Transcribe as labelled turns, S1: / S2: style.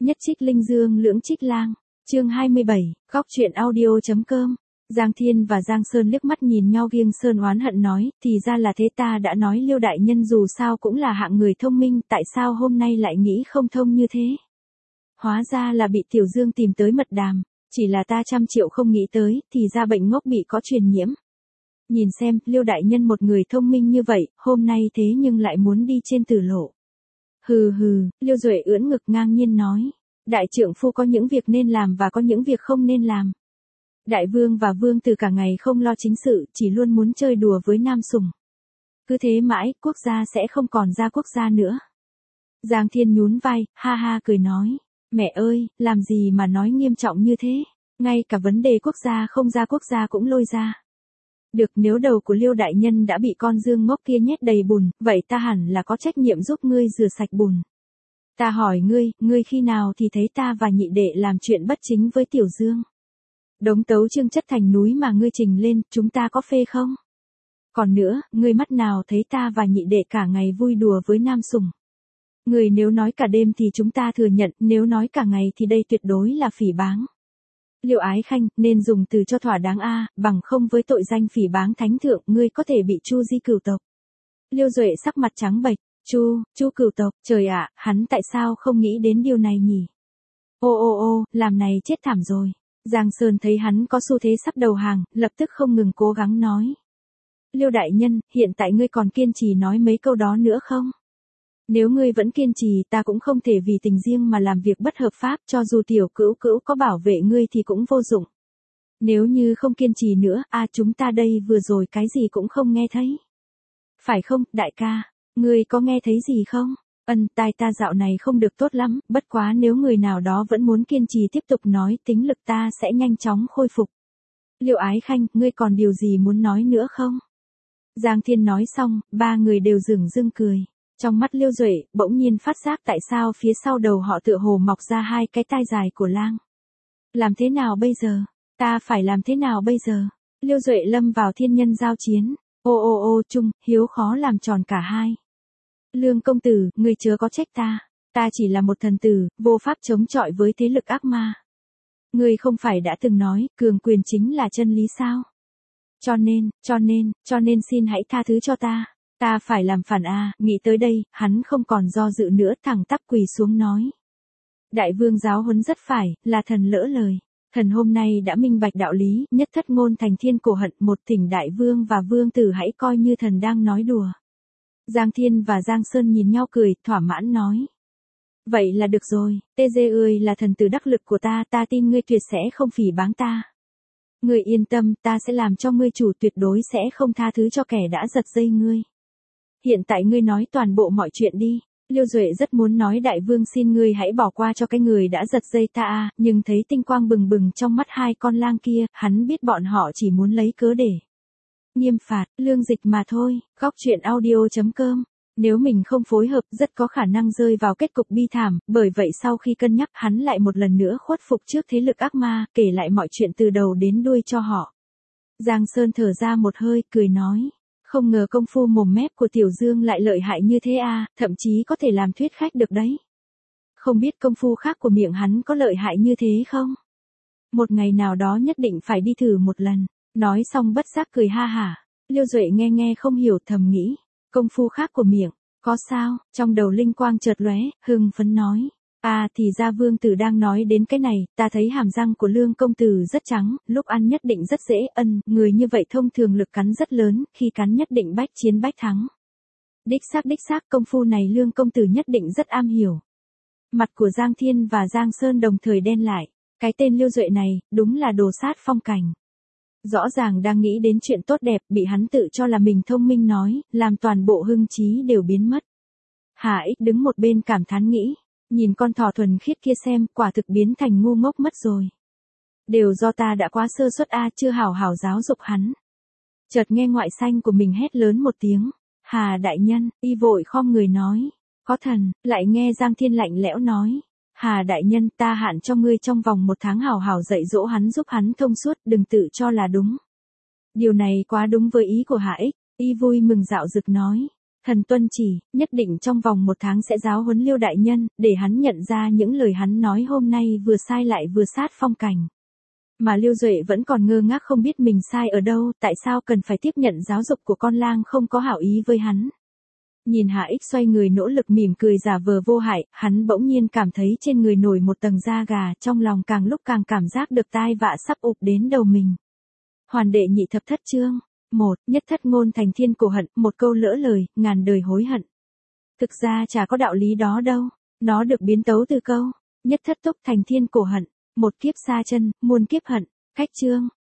S1: Nhất trích linh dương lưỡng trích lang. Chương 27, góc truyện audio.com. Giang Thiên và Giang Sơn liếc mắt nhìn nhau, Giang Sơn oán hận nói, thì ra là thế, ta đã nói Liêu đại nhân dù sao cũng là hạng người thông minh, tại sao hôm nay lại nghĩ không thông như thế? Hóa ra là bị Tiểu Dương tìm tới mật đàm, chỉ là ta trăm triệu không nghĩ tới, thì ra bệnh ngốc bị có truyền nhiễm. Nhìn xem, Liêu đại nhân một người thông minh như vậy, hôm nay thế nhưng lại muốn đi trên tử lộ. Hừ hừ, Liêu Duệ ưỡn ngực ngang nhiên nói, đại trượng phu có những việc nên làm và có những việc không nên làm. Đại vương và vương tử cả ngày không lo chính sự, chỉ luôn muốn chơi đùa với nam sủng. Cứ thế mãi, quốc gia sẽ không còn ra quốc gia nữa. Giang Thiên nhún vai, ha ha cười nói, mẹ ơi, làm gì mà nói nghiêm trọng như thế, ngay cả vấn đề quốc gia không ra quốc gia cũng lôi ra. Được, nếu đầu của Liêu đại nhân đã bị con Dương ngốc kia nhét đầy bùn, vậy ta hẳn là có trách nhiệm giúp ngươi rửa sạch bùn. Ta hỏi ngươi khi nào thì thấy ta và nhị đệ làm chuyện bất chính với Tiểu Dương? Đống tấu chương chất thành núi mà ngươi trình lên, chúng ta có phê không? Còn nữa, ngươi mắt nào thấy ta và nhị đệ cả ngày vui đùa với nam sủng? Ngươi nếu nói cả đêm thì chúng ta thừa nhận, nếu nói cả ngày thì đây tuyệt đối là phỉ báng. Liêu Ái Khanh, nên dùng từ cho thỏa đáng a, bằng không với tội danh phỉ báng thánh thượng, ngươi có thể bị Chu di cửu tộc. Liêu Duệ sắc mặt trắng bệch, Chu cửu tộc, trời ạ, hắn tại sao không nghĩ đến điều này nhỉ? Ô, làm này chết thảm rồi. Giang Sơn thấy hắn có xu thế sắp đầu hàng, lập tức không ngừng cố gắng nói. Liêu đại nhân, hiện tại ngươi còn kiên trì nói mấy câu đó nữa không? Nếu ngươi vẫn kiên trì, ta cũng không thể vì tình riêng mà làm việc bất hợp pháp, cho dù tiểu cữu cữu có bảo vệ ngươi thì cũng vô dụng. Nếu như không kiên trì nữa, chúng ta đây vừa rồi cái gì cũng không nghe thấy. Phải không, đại ca? Ngươi có nghe thấy gì không? Tai ta dạo này không được tốt lắm, bất quá nếu người nào đó vẫn muốn kiên trì tiếp tục nói, tính lực ta sẽ nhanh chóng khôi phục. Liêu Ái Khanh, ngươi còn điều gì muốn nói nữa không? Giang Thiên nói xong, ba người đều dửng dưng cười. Trong mắt Liêu Duệ, bỗng nhiên phát giác tại sao phía sau đầu họ tựa hồ mọc ra hai cái tai dài của lang. Làm thế nào bây giờ? Ta phải làm thế nào bây giờ? Liêu Duệ lâm vào thiên nhân giao chiến. Ô, chung, hiếu khó làm tròn cả hai. Lương công tử, ngươi chớ có trách ta. Ta chỉ là một thần tử, vô pháp chống chọi với thế lực ác ma. Ngươi không phải đã từng nói, cường quyền chính là chân lý sao? Cho nên xin hãy tha thứ cho ta. Ta phải làm phản nghĩ tới đây, hắn không còn do dự nữa, thẳng tắp quỳ xuống nói. Đại vương giáo huấn rất phải, là thần lỡ lời. Thần hôm nay đã minh bạch đạo lý, nhất thất ngôn thành thiên cổ hận, một thỉnh đại vương và vương tử hãy coi như thần đang nói đùa. Giang Thiên và Giang Sơn nhìn nhau cười, thỏa mãn nói. Vậy là được rồi, TG ơi là thần tử đắc lực của ta, ta tin ngươi tuyệt sẽ không phỉ báng ta. Ngươi yên tâm, ta sẽ làm cho ngươi chủ, tuyệt đối sẽ không tha thứ cho kẻ đã giật dây ngươi. Hiện tại ngươi nói toàn bộ mọi chuyện đi. Liêu Duệ rất muốn nói đại vương xin ngươi hãy bỏ qua cho cái người đã giật dây ta nhưng thấy tinh quang bừng bừng trong mắt hai con lang kia, hắn biết bọn họ chỉ muốn lấy cớ để nghiêm phạt, lương dịch mà thôi. Góc truyện audio.com. Nếu mình không phối hợp, rất có khả năng rơi vào kết cục bi thảm, bởi vậy sau khi cân nhắc, hắn lại một lần nữa khuất phục trước thế lực ác ma, kể lại mọi chuyện từ đầu đến đuôi cho họ. Giang Sơn thở ra một hơi, cười nói. Không ngờ công phu mồm mép của Tiểu Dương lại lợi hại như thế thậm chí có thể làm thuyết khách được đấy. Không biết công phu khác của miệng hắn có lợi hại như thế không? Một ngày nào đó nhất định phải đi thử một lần. Nói xong bất giác cười ha hả. Liêu Duệ nghe không hiểu, thầm nghĩ. Công phu khác của miệng, có sao? Trong đầu linh quang chợt lóe, hưng phấn nói. Thì ra vương tử đang nói đến cái này, ta thấy hàm răng của lương công tử rất trắng, lúc ăn nhất định rất dễ người như vậy thông thường lực cắn rất lớn, khi cắn nhất định bách chiến bách thắng. Đích xác công phu này lương công tử nhất định rất am hiểu. Mặt của Giang Thiên và Giang Sơn đồng thời đen lại, cái tên Liêu Duệ này, đúng là đồ sát phong cảnh. Rõ ràng đang nghĩ đến chuyện tốt đẹp, bị hắn tự cho là mình thông minh nói, làm toàn bộ hưng trí đều biến mất. Hà Ích đứng một bên cảm thán nghĩ. Nhìn con thỏ thuần khiết kia xem, quả thực biến thành ngu ngốc mất rồi. Đều do ta đã quá sơ suất chưa hảo hảo giáo dục hắn. Chợt nghe ngoại xanh của mình hét lớn một tiếng. Hà đại nhân, y vội khom người nói. Có thần, lại nghe Giang Thiên lạnh lẽo nói. Hà đại nhân, ta hạn cho ngươi trong vòng 1 tháng hảo hảo dạy dỗ hắn, giúp hắn thông suốt, đừng tự cho là đúng. Điều này quá đúng với ý của Hà Ích, y vui mừng dạo dực nói. Thần tuân chỉ, nhất định trong vòng 1 tháng sẽ giáo huấn Liêu đại nhân, để hắn nhận ra những lời hắn nói hôm nay vừa sai lại vừa sát phong cảnh. Mà Liêu Duệ vẫn còn ngơ ngác không biết mình sai ở đâu, tại sao cần phải tiếp nhận giáo dục của con lang không có hảo ý với hắn. Nhìn Hạ Ích xoay người nỗ lực mỉm cười giả vờ vô hại, hắn bỗng nhiên cảm thấy trên người nổi một tầng da gà, trong lòng càng lúc càng cảm giác được tai vạ sắp ụp đến đầu mình. Hoàn đệ nhị thập thất chương. 1. Nhất thất ngôn thành thiên cổ hận, một câu lỡ lời, ngàn đời hối hận. Thực ra chả có đạo lý đó đâu, nó được biến tấu từ câu, nhất thất túc thành thiên cổ hận, một kiếp xa chân, muôn kiếp hận, cách chương.